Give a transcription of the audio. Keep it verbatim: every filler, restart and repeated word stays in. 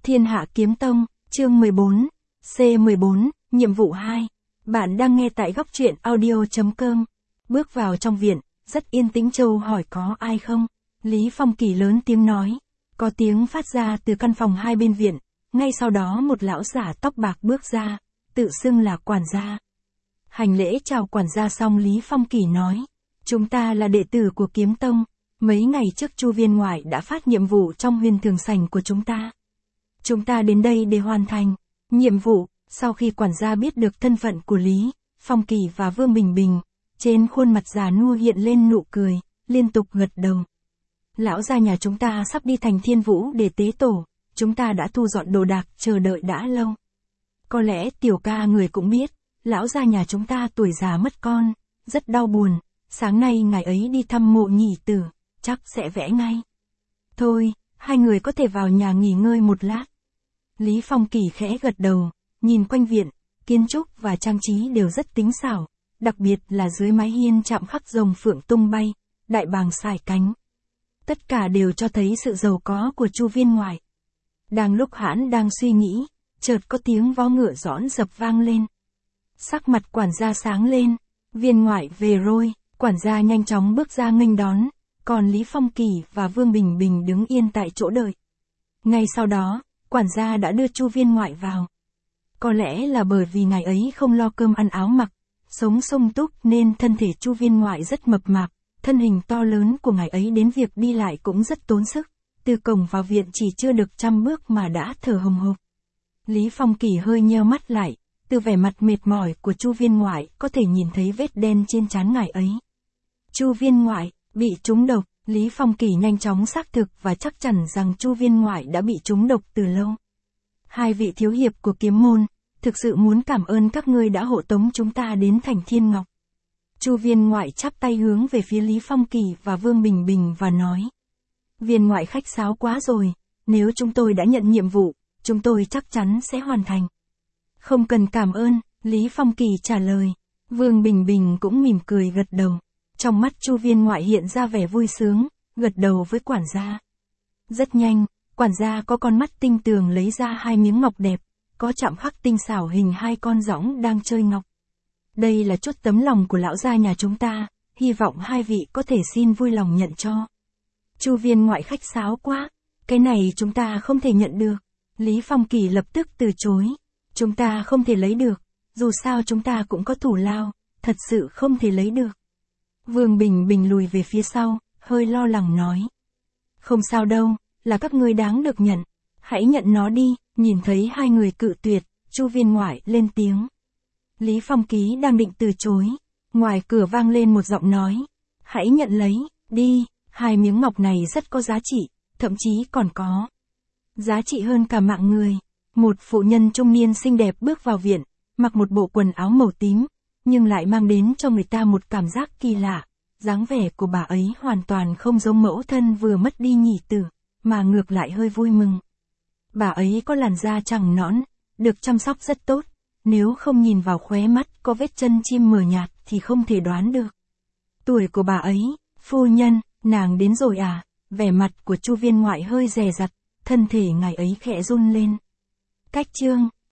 Thiên Hạ Kiếm Tông, chương mười bốn, C mười bốn, nhiệm vụ hai. Bạn đang nghe tại góc truyện audio chấm com. Bước vào trong viện, rất yên tĩnh. Châu hỏi có ai không? Lý Phong Kỳ lớn tiếng nói. Có tiếng phát ra từ căn phòng hai bên viện, ngay sau đó một lão giả tóc bạc bước ra, tự xưng là quản gia. Hành lễ chào quản gia xong Lý Phong Kỳ nói. Chúng ta là đệ tử của Kiếm Tông, mấy ngày trước Chu viên ngoại đã phát nhiệm vụ trong huyền thường sảnh của chúng ta. Chúng ta đến đây để hoàn thành nhiệm vụ. Sau khi quản gia biết được thân phận của Lý Phong Kỳ và Vương Bình Bình, trên khuôn mặt già nua hiện lên nụ cười, liên tục gật đầu. Lão gia nhà chúng ta sắp đi thành Thiên Vũ để tế tổ, chúng ta đã thu dọn đồ đạc, chờ đợi đã lâu. Có lẽ tiểu ca người cũng biết, lão gia nhà chúng ta tuổi già mất con, rất đau buồn, sáng nay ngài ấy đi thăm mộ nhị tử, chắc sẽ vẽ ngay. Thôi, hai người có thể vào nhà nghỉ ngơi một lát. Lý Phong Kỳ khẽ gật đầu, nhìn quanh viện, kiến trúc và trang trí đều rất tinh xảo, đặc biệt là dưới mái hiên chạm khắc rồng phượng tung bay, đại bàng sải cánh. Tất cả đều cho thấy sự giàu có của Chu viên ngoại. Đang lúc hãn đang suy nghĩ, chợt có tiếng vó ngựa dõn dập vang lên. Sắc mặt quản gia sáng lên, viên ngoại về rồi, quản gia nhanh chóng bước ra nghênh đón, còn Lý Phong Kỳ và Vương Bình Bình đứng yên tại chỗ đợi. Ngay sau đó, quản gia đã đưa Chu viên ngoại vào. Có lẽ là bởi vì ngày ấy không lo cơm ăn áo mặc, sống sung túc nên thân thể Chu viên ngoại rất mập mạp, thân hình to lớn của ngài ấy đến việc đi lại cũng rất tốn sức, từ cổng vào viện chỉ chưa được trăm bước mà đã thở hồng hộc. Lý Phong Kỳ hơi nheo mắt lại, từ vẻ mặt mệt mỏi của Chu viên ngoại có thể nhìn thấy vết đen trên trán ngài ấy. Chu viên ngoại bị trúng độc. Lý Phong Kỳ nhanh chóng xác thực và chắc chắn rằng Chu viên ngoại đã bị trúng độc từ lâu. Hai vị thiếu hiệp của kiếm môn, thực sự muốn cảm ơn các ngươi đã hộ tống chúng ta đến thành Thiên Ngọc. Chu viên ngoại chắp tay hướng về phía Lý Phong Kỳ và Vương Bình Bình và nói. Viên ngoại khách sáo quá rồi, nếu chúng tôi đã nhận nhiệm vụ, chúng tôi chắc chắn sẽ hoàn thành. Không cần cảm ơn, Lý Phong Kỳ trả lời. Vương Bình Bình cũng mỉm cười gật đầu. Trong mắt Chu viên ngoại hiện ra vẻ vui sướng, gật đầu với quản gia. Rất nhanh, quản gia có con mắt tinh tường lấy ra hai miếng ngọc đẹp, có chạm khắc tinh xảo hình hai con dõng đang chơi ngọc. Đây là chút tấm lòng của lão gia nhà chúng ta, hy vọng hai vị có thể xin vui lòng nhận cho. Chu viên ngoại khách sáo quá, cái này chúng ta không thể nhận được. Lý Phong Kỳ lập tức từ chối. Chúng ta không thể lấy được, dù sao chúng ta cũng có thủ lao, thật sự không thể lấy được. Vương Bình Bình lùi về phía sau, hơi lo lắng nói. Không sao đâu, là các ngươi đáng được nhận. Hãy nhận nó đi. Nhìn thấy hai người cự tuyệt, Chu viên ngoại lên tiếng. Lý Phong Ký đang định từ chối. Ngoài cửa vang lên một giọng nói. Hãy nhận lấy, đi, hai miếng ngọc này rất có giá trị, thậm chí còn có giá trị hơn cả mạng người. Một phụ nhân trung niên xinh đẹp bước vào viện, mặc một bộ quần áo màu tím, nhưng lại mang đến cho người ta một cảm giác kỳ lạ. Dáng vẻ của bà ấy hoàn toàn không giống mẫu thân vừa mất đi nhị tử, mà ngược lại hơi vui mừng. Bà ấy có làn da trắng nõn, được chăm sóc rất tốt, nếu không nhìn vào khóe mắt có vết chân chim mờ nhạt thì không thể đoán được tuổi của bà ấy. Phu nhân, nàng đến rồi à? Vẻ mặt của Chu viên ngoại hơi dè dặt, thân thể ngài ấy khẽ run lên. Cách chương